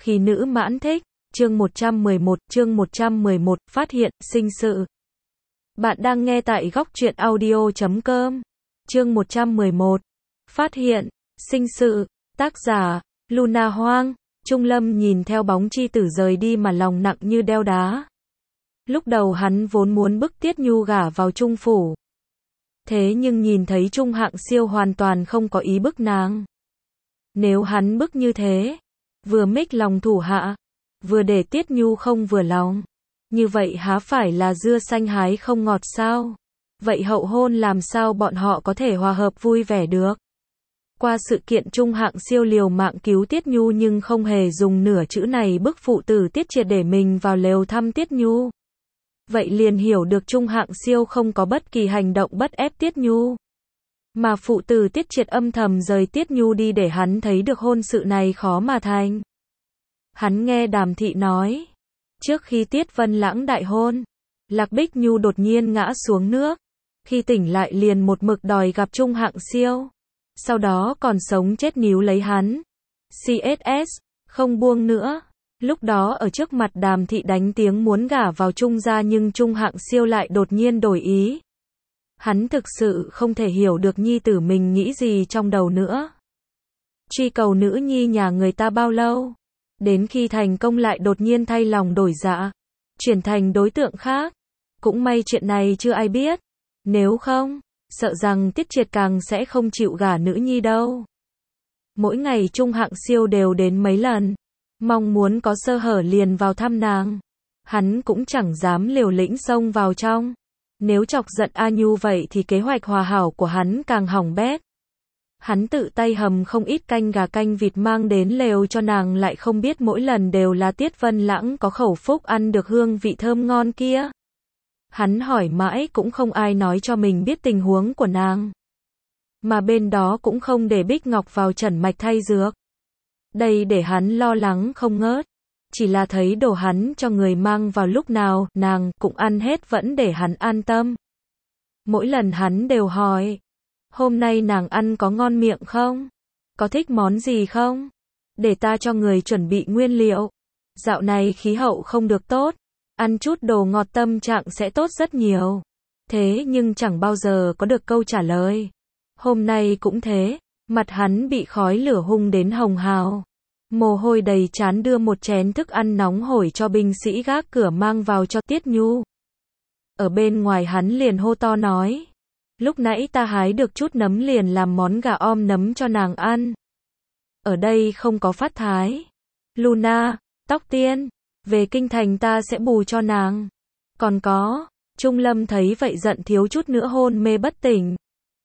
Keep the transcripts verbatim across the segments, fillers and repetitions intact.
Khi nữ mãn thích, chương một trăm mười một, chương một trăm mười một, phát hiện, sinh sự. Bạn đang nghe tại góc truyện audio chấm com. Chương một trăm mười một, phát hiện, sinh sự, tác giả, Luna Hoang. Trung Lâm nhìn theo bóng chi tử rời đi mà lòng nặng như đeo đá. Lúc đầu hắn vốn muốn bức Tiết Nhu gả vào Trung phủ. Thế nhưng nhìn thấy Trung Hạng Siêu hoàn toàn không có ý bức nàng. Nếu hắn bức như thế, vừa mích lòng thủ hạ, vừa để Tiết Nhu không vừa lòng, như vậy há phải là dưa xanh hái không ngọt sao? Vậy hậu hôn làm sao bọn họ có thể hòa hợp vui vẻ được? Qua sự kiện Trung Hạng Siêu liều mạng cứu Tiết Nhu nhưng không hề dùng nửa chữ này bức phụ tử Tiết Triệt để mình vào lều thăm Tiết Nhu. Vậy liền hiểu được Trung Hạng Siêu không có bất kỳ hành động bắt ép Tiết Nhu. Mà phụ tử Tiết Triệt âm thầm rời Tiết Nhu đi để hắn thấy được hôn sự này khó mà thành. Hắn nghe Đàm Thị nói, trước khi Tiết Vân Lãng đại hôn, Lạc Bích Nhu đột nhiên ngã xuống nước, khi tỉnh lại liền một mực đòi gặp Trung Hạng Siêu, sau đó còn sống chết níu lấy hắn, xê ét ét, không buông nữa. Lúc đó ở trước mặt Đàm Thị đánh tiếng muốn gả vào Trung gia nhưng Trung Hạng Siêu lại đột nhiên đổi ý. Hắn thực sự không thể hiểu được nhi tử mình nghĩ gì trong đầu nữa. Truy cầu nữ nhi nhà người ta bao lâu, đến khi thành công lại đột nhiên thay lòng đổi dạ, chuyển thành đối tượng khác. Cũng may chuyện này chưa ai biết, nếu không, sợ rằng Tiết Triệt càng sẽ không chịu gả nữ nhi đâu. Mỗi ngày Trung Hạng Siêu đều đến mấy lần, mong muốn có sơ hở liền vào thăm nàng. Hắn cũng chẳng dám liều lĩnh xông vào trong. Nếu chọc giận A Nhu vậy thì kế hoạch hòa hảo của hắn càng hỏng bét. Hắn tự tay hầm không ít canh gà canh vịt mang đến lều cho nàng, lại không biết mỗi lần đều là Tiết Vân Lãng có khẩu phúc ăn được hương vị thơm ngon kia. Hắn hỏi mãi cũng không ai nói cho mình biết tình huống của nàng. Mà bên đó cũng không để Bích Ngọc vào trần mạch thay dược. Đây để hắn lo lắng không ngớt. Chỉ là thấy đồ hắn cho người mang vào lúc nào, nàng cũng ăn hết vẫn để hắn an tâm. Mỗi lần hắn đều hỏi, hôm nay nàng ăn có ngon miệng không? Có thích món gì không? Để ta cho người chuẩn bị nguyên liệu. Dạo này khí hậu không được tốt, ăn chút đồ ngọt tâm trạng sẽ tốt rất nhiều. Thế nhưng chẳng bao giờ có được câu trả lời. Hôm nay cũng thế, mặt hắn bị khói lửa hung đến hồng hào. Mồ hôi đầy trán đưa một chén thức ăn nóng hổi cho binh sĩ gác cửa mang vào cho Tiết Nhu. Ở bên ngoài hắn liền hô to nói, lúc nãy ta hái được chút nấm liền làm món gà om nấm cho nàng ăn. Ở đây không có phát thái. Luna, Tóc Tiên, về kinh thành ta sẽ bù cho nàng. Còn có, Trung Lâm thấy vậy giận thiếu chút nữa hôn mê bất tỉnh.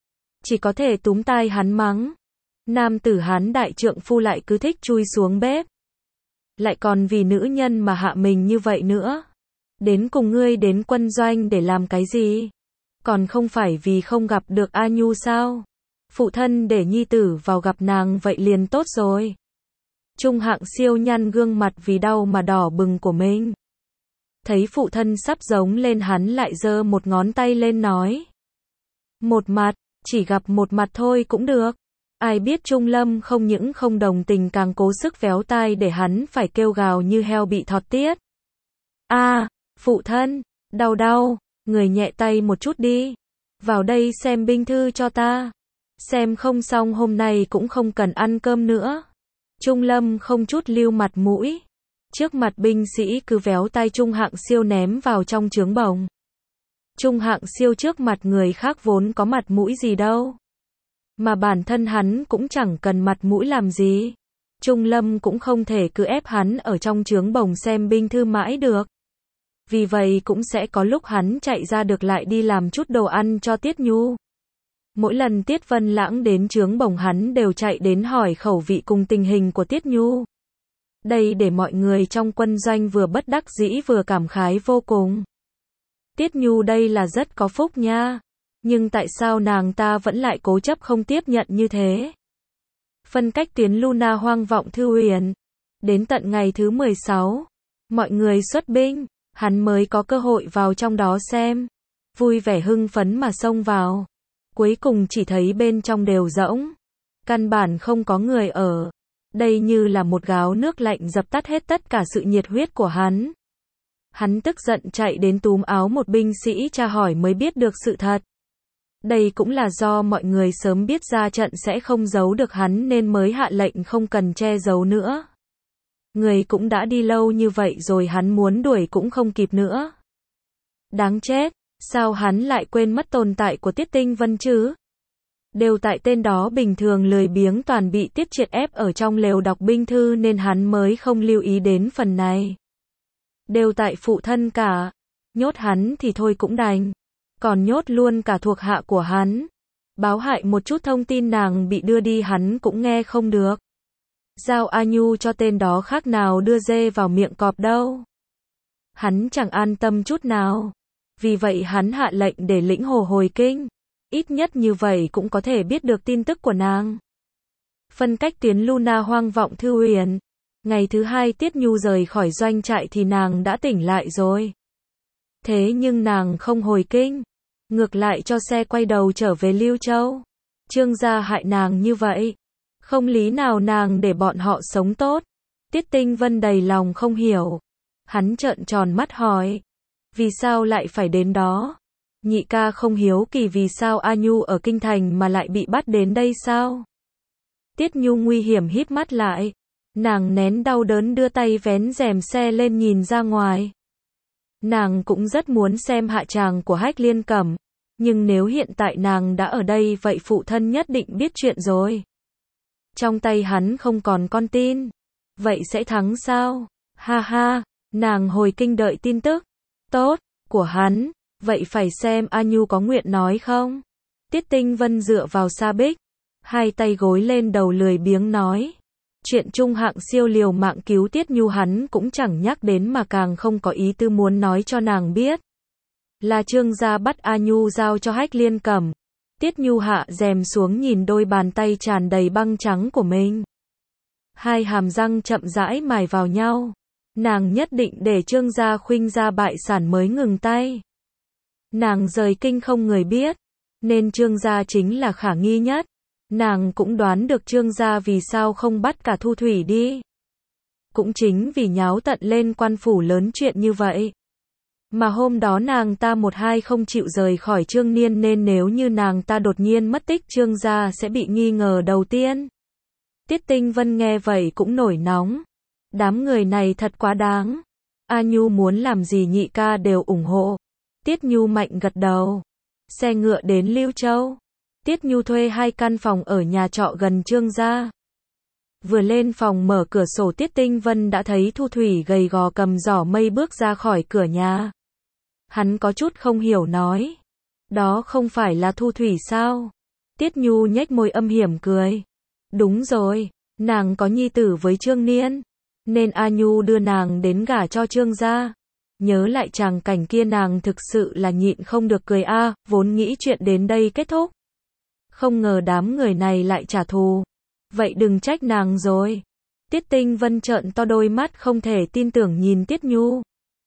Chỉ có thể túm tai hắn mắng. Nam tử Hán đại trượng phu lại cứ thích chui xuống bếp. Lại còn vì nữ nhân mà hạ mình như vậy nữa. Đến cùng ngươi đến quân doanh để làm cái gì? Còn không phải vì không gặp được A Nhu sao? Phụ thân để nhi tử vào gặp nàng vậy liền tốt rồi. Trung Hạng Siêu nhăn gương mặt vì đau mà đỏ bừng của mình. Thấy phụ thân sắp giống lên hắn lại giơ một ngón tay lên nói. Một mặt, chỉ gặp một mặt thôi cũng được. Ai biết Trung Lâm không những không đồng tình càng cố sức véo tai để hắn phải kêu gào như heo bị thọt tiết. A, à, phụ thân, đau đau, người nhẹ tay một chút đi. Vào đây xem binh thư cho ta. Xem không xong hôm nay cũng không cần ăn cơm nữa. Trung Lâm không chút lưu mặt mũi. Trước mặt binh sĩ cứ véo tai Trung Hạng Siêu ném vào trong trướng bồng. Trung Hạng Siêu trước mặt người khác vốn có mặt mũi gì đâu. Mà bản thân hắn cũng chẳng cần mặt mũi làm gì. Trung Lâm cũng không thể cứ ép hắn ở trong trướng bồng xem binh thư mãi được. Vì vậy cũng sẽ có lúc hắn chạy ra được lại đi làm chút đồ ăn cho Tiết Nhu. Mỗi lần Tiết Vân Lãng đến trướng bồng hắn đều chạy đến hỏi khẩu vị cùng tình hình của Tiết Nhu. Đây để mọi người trong quân doanh vừa bất đắc dĩ vừa cảm khái vô cùng. Tiết Nhu đây là rất có phúc nha. Nhưng tại sao nàng ta vẫn lại cố chấp không tiếp nhận như thế? Phân cách tuyến Luna Hoang vọng thư huyền. Đến tận ngày thứ mười sáu, mọi người xuất binh, hắn mới có cơ hội vào trong đó xem. Vui vẻ hưng phấn mà xông vào. Cuối cùng chỉ thấy bên trong đều rỗng. Căn bản không có người ở. Đây như là một gáo nước lạnh dập tắt hết tất cả sự nhiệt huyết của hắn. Hắn tức giận chạy đến túm áo một binh sĩ tra hỏi mới biết được sự thật. Đây cũng là do mọi người sớm biết ra trận sẽ không giấu được hắn nên mới hạ lệnh không cần che giấu nữa. Người cũng đã đi lâu như vậy rồi hắn muốn đuổi cũng không kịp nữa. Đáng chết, sao hắn lại quên mất tồn tại của Tiết Tinh Vân chứ? Đều tại tên đó bình thường lười biếng toàn bị Tiết Triệt ép ở trong lều đọc binh thư nên hắn mới không lưu ý đến phần này. Đều tại phụ thân cả. Nhốt hắn thì thôi cũng đành. Còn nhốt luôn cả thuộc hạ của hắn. Báo hại một chút thông tin nàng bị đưa đi hắn cũng nghe không được. Giao A Nhu cho tên đó khác nào đưa dê vào miệng cọp đâu. Hắn chẳng an tâm chút nào. Vì vậy hắn hạ lệnh để Lĩnh Hồ hồi kinh. Ít nhất như vậy cũng có thể biết được tin tức của nàng. Phân cách tuyến Luna hoang vọng thư huyền. Ngày thứ hai Tiết Nhu rời khỏi doanh trại thì nàng đã tỉnh lại rồi. Thế nhưng nàng không hồi kinh. Ngược lại cho xe quay đầu trở về Lưu Châu. Trương gia hại nàng như vậy. Không lý nào nàng để bọn họ sống tốt. Tiết Tinh Vân đầy lòng không hiểu. Hắn trợn tròn mắt hỏi. Vì sao lại phải đến đó? Nhị ca không hiếu kỳ vì sao A Nhu ở kinh thành mà lại bị bắt đến đây sao? Tiết Nhu nguy hiểm híp mắt lại. Nàng nén đau đớn đưa tay vén rèm xe lên nhìn ra ngoài. Nàng cũng rất muốn xem hạ tràng của Hách Liên Cẩm. Nhưng nếu hiện tại nàng đã ở đây vậy phụ thân nhất định biết chuyện rồi. Trong tay hắn không còn con tin. Vậy sẽ thắng sao? Ha ha, nàng hồi kinh đợi tin tức. Tốt, của hắn. Vậy phải xem A Nhu có nguyện nói không? Tiết Tinh Vân dựa vào Sa Bích. Hai tay gối lên đầu lười biếng nói. Chuyện trung hạng siêu liều mạng cứu Tiết Nhu hắn cũng chẳng nhắc đến mà càng không có ý tư muốn nói cho nàng biết. Là Trương gia bắt A Nhu giao cho Hách Liên Cẩm. Tiết Nhu hạ rèm xuống nhìn đôi bàn tay tràn đầy băng trắng của mình. Hai hàm răng chậm rãi mài vào nhau. Nàng nhất định để Trương gia khuynh gia bại sản mới ngừng tay. Nàng rời kinh không người biết. Nên Trương gia chính là khả nghi nhất. Nàng cũng đoán được Trương gia vì sao không bắt cả Thu Thủy đi. Cũng chính vì nháo tận lên quan phủ lớn chuyện như vậy. Mà hôm đó nàng ta một hai không chịu rời khỏi Trương Niên nên nếu như nàng ta đột nhiên mất tích Trương gia sẽ bị nghi ngờ đầu tiên. Tiết Tinh Vân nghe vậy cũng nổi nóng. Đám người này thật quá đáng. A Nhu muốn làm gì nhị ca đều ủng hộ. Tiết Nhu mạnh gật đầu. Xe ngựa đến Lưu Châu. Tiết Nhu thuê hai căn phòng ở nhà trọ gần Trương gia. Vừa lên phòng mở cửa sổ Tiết Tinh Vân đã thấy Thu Thủy gầy gò cầm giỏ mây bước ra khỏi cửa nhà. Hắn có chút không hiểu nói. Đó không phải là Thu Thủy sao? Tiết Nhu nhếch môi âm hiểm cười. Đúng rồi, nàng có nhi tử với Trương Niên. Nên A Nhu đưa nàng đến gả cho Trương gia. Nhớ lại tràng cảnh kia nàng thực sự là nhịn không được cười a, vốn nghĩ chuyện đến đây kết thúc. Không ngờ đám người này lại trả thù. Vậy đừng trách nàng rồi. Tiết Tinh Vân trợn to đôi mắt không thể tin tưởng nhìn Tiết Nhu.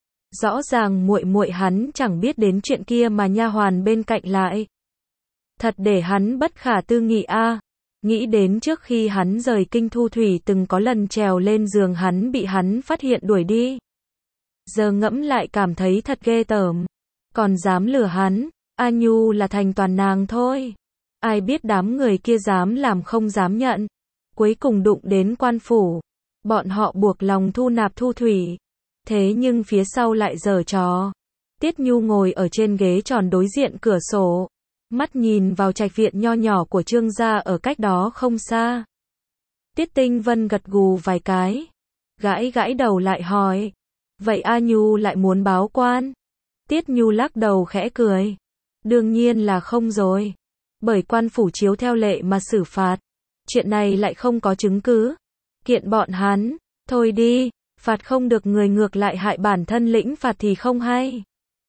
Rõ ràng muội muội hắn chẳng biết đến chuyện kia mà nha hoàn bên cạnh lại. Thật để hắn bất khả tư nghị a. Nghĩ đến trước khi hắn rời kinh Thu Thủy từng có lần trèo lên giường hắn bị hắn phát hiện đuổi đi. Giờ ngẫm lại cảm thấy thật ghê tởm. Còn dám lừa hắn, A Nhu là thành toàn nàng thôi. Ai biết đám người kia dám làm không dám nhận. Cuối cùng đụng đến quan phủ. Bọn họ buộc lòng thu nạp Thu Thủy. Thế nhưng phía sau lại giở trò. Tiết Nhu ngồi ở trên ghế tròn đối diện cửa sổ. Mắt nhìn vào trạch viện nho nhỏ của Trương gia ở cách đó không xa. Tiết Tinh Vân gật gù vài cái. Gãi gãi đầu lại hỏi. Vậy A Nhu lại muốn báo quan? Tiết Nhu lắc đầu khẽ cười. Đương nhiên là không rồi. Bởi quan phủ chiếu theo lệ mà xử phạt. Chuyện này lại không có chứng cứ. Kiện bọn hắn. Thôi đi, phạt không được người ngược lại hại bản thân lĩnh phạt thì không hay.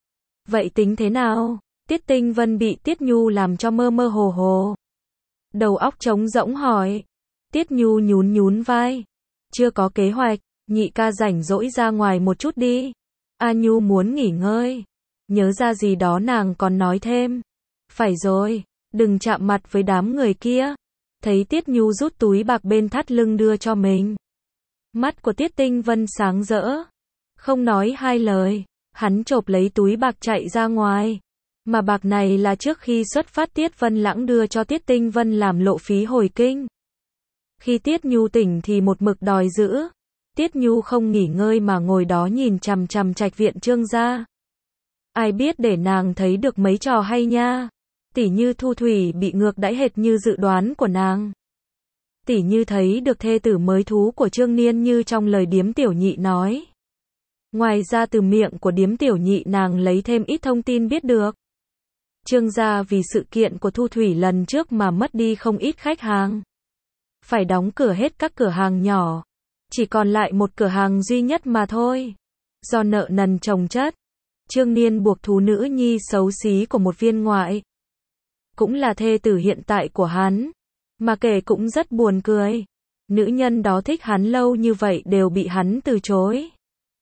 Vậy tính thế nào? Tiết Tinh Vân bị Tiết Nhu làm cho mơ mơ hồ hồ. Đầu óc trống rỗng hỏi. Tiết Nhu nhún nhún vai. Chưa có kế hoạch, nhị ca rảnh rỗi ra ngoài một chút đi. A Nhu muốn nghỉ ngơi. Nhớ ra gì đó nàng còn nói thêm. Phải rồi, đừng chạm mặt với đám người kia. thấy Tiết Nhu rút túi bạc bên thắt lưng đưa cho mình. Mắt của Tiết Tinh Vân sáng rỡ. Không nói hai lời, hắn chộp lấy túi bạc chạy ra ngoài. Mà bạc này là trước khi xuất phát Tiết Vân Lãng đưa cho Tiết Tinh Vân làm lộ phí hồi kinh. Khi Tiết Nhu tỉnh thì một mực đòi giữ. Tiết Nhu không nghỉ ngơi mà ngồi đó nhìn chằm chằm trạch viện Trương gia. Ai biết để nàng thấy được mấy trò hay nha. Tỉ như Thu Thủy bị ngược đãi hệt như dự đoán của nàng. Tỉ như thấy được thê tử mới thú của Trương Niên như trong lời điếm tiểu nhị nói. Ngoài ra từ miệng của điếm tiểu nhị nàng lấy thêm ít thông tin biết được. Trương gia vì sự kiện của Thu Thủy lần trước mà mất đi không ít khách hàng. Phải đóng cửa hết các cửa hàng nhỏ. Chỉ còn lại một cửa hàng duy nhất mà thôi. Do nợ nần chồng chất, Trương Niên buộc thú nữ nhi xấu xí của một viên ngoại. Cũng là thê tử hiện tại của hắn. Mà kể cũng rất buồn cười. Nữ nhân đó thích hắn lâu như vậy đều bị hắn từ chối.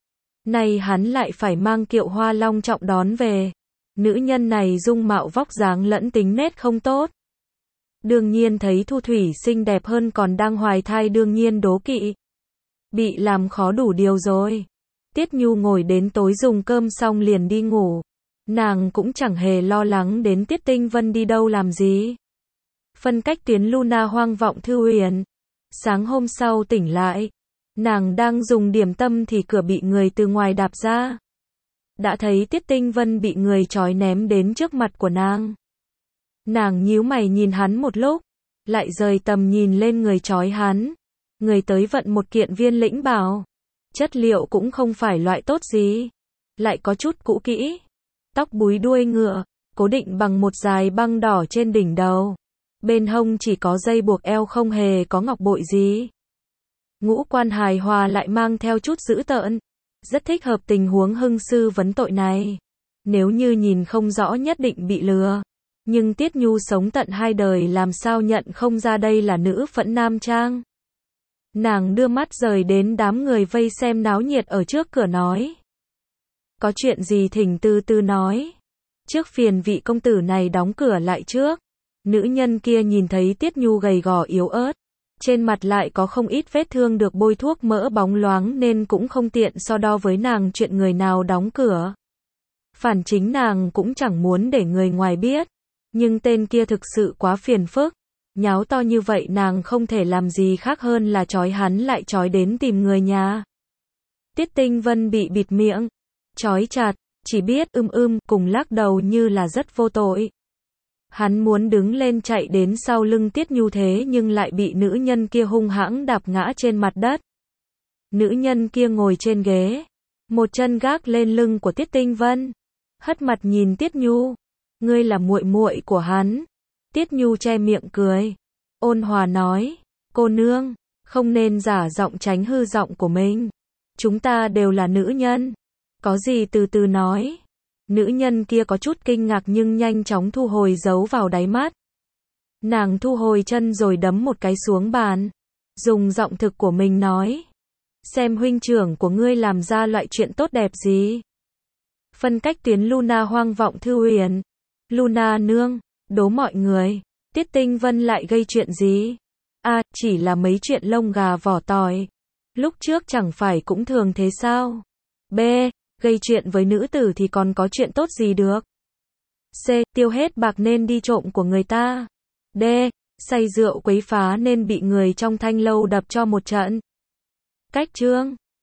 Nay hắn lại phải mang kiệu hoa long trọng đón về. Nữ nhân này dung mạo vóc dáng lẫn tính nết không tốt. Đương nhiên thấy Thu Thủy xinh đẹp hơn còn đang hoài thai đương nhiên đố kỵ. Bị làm khó đủ điều rồi. Tiết Nhu ngồi đến tối dùng cơm xong liền đi ngủ. Nàng cũng chẳng hề lo lắng đến Tiết Tinh Vân đi đâu làm gì. Phân cách tuyến Luna hoang vọng thư huyền. Sáng hôm sau tỉnh lại. Nàng đang dùng điểm tâm thì cửa bị người từ ngoài đạp ra. Đã thấy Tiết Tinh Vân bị người trói ném đến trước mặt của nàng. Nàng nhíu mày nhìn hắn một lúc. Lại rời tầm nhìn lên người trói hắn. Người tới vận một kiện viên lĩnh bào. Chất liệu cũng không phải loại tốt gì. Lại có chút cũ kỹ. Tóc búi đuôi ngựa. Cố định bằng một dải băng đỏ trên đỉnh đầu. Bên hông chỉ có dây buộc eo không hề có ngọc bội gì. Ngũ quan hài hòa lại mang theo chút dữ tợn. Rất thích hợp tình huống hưng sư vấn tội này. Nếu như nhìn không rõ nhất định bị lừa. Nhưng Tiết Nhu sống tận hai đời làm sao nhận không ra đây là nữ phẫn nam trang. Nàng đưa mắt rời đến đám người vây xem náo nhiệt ở trước cửa nói. Có chuyện gì thỉnh từ từ nói. Trước phiền vị công tử này đóng cửa lại trước. Nữ nhân kia nhìn thấy Tiết Nhu gầy gò yếu ớt. Trên mặt lại có không ít vết thương được bôi thuốc mỡ bóng loáng nên cũng không tiện so đo với nàng chuyện người nào đóng cửa. Phản chính nàng cũng chẳng muốn để người ngoài biết. Nhưng tên kia thực sự quá phiền phức. Nháo to như vậy nàng không thể làm gì khác hơn là trói hắn lại trói đến tìm người nhà. Tiết Tinh Vân bị bịt miệng. Trói chặt, chỉ biết ưm ưm cùng lắc đầu như là rất vô tội. Hắn muốn đứng lên chạy đến sau lưng Tiết Nhu thế nhưng lại bị nữ nhân kia hung hãng đạp ngã trên mặt đất. Nữ nhân kia ngồi trên ghế. Một chân gác lên lưng của Tiết Tinh Vân. Hất mặt nhìn Tiết Nhu. Ngươi là muội muội của hắn. Tiết Nhu che miệng cười. Ôn hòa nói. Cô nương, không nên giả giọng tránh hư giọng của mình. Chúng ta đều là nữ nhân. Có gì từ từ nói. Nữ nhân kia có chút kinh ngạc nhưng nhanh chóng thu hồi giấu vào đáy mắt. Nàng thu hồi chân rồi đấm một cái xuống bàn. Dùng giọng thực của mình nói. Xem huynh trưởng của ngươi làm ra loại chuyện tốt đẹp gì. Phân cách tuyến Luna hoang vọng thư huyền. Luna nương, đố mọi người. Tiết Tinh Vân lại gây chuyện gì? À, chỉ là mấy chuyện lông gà vỏ tỏi. Lúc trước chẳng phải cũng thường thế sao? B. Gây chuyện với nữ tử thì còn có chuyện tốt gì được? C. Tiêu hết bạc nên đi trộm của người ta. D. Say rượu quấy phá nên bị người trong thanh lâu đập cho một trận. Cách chương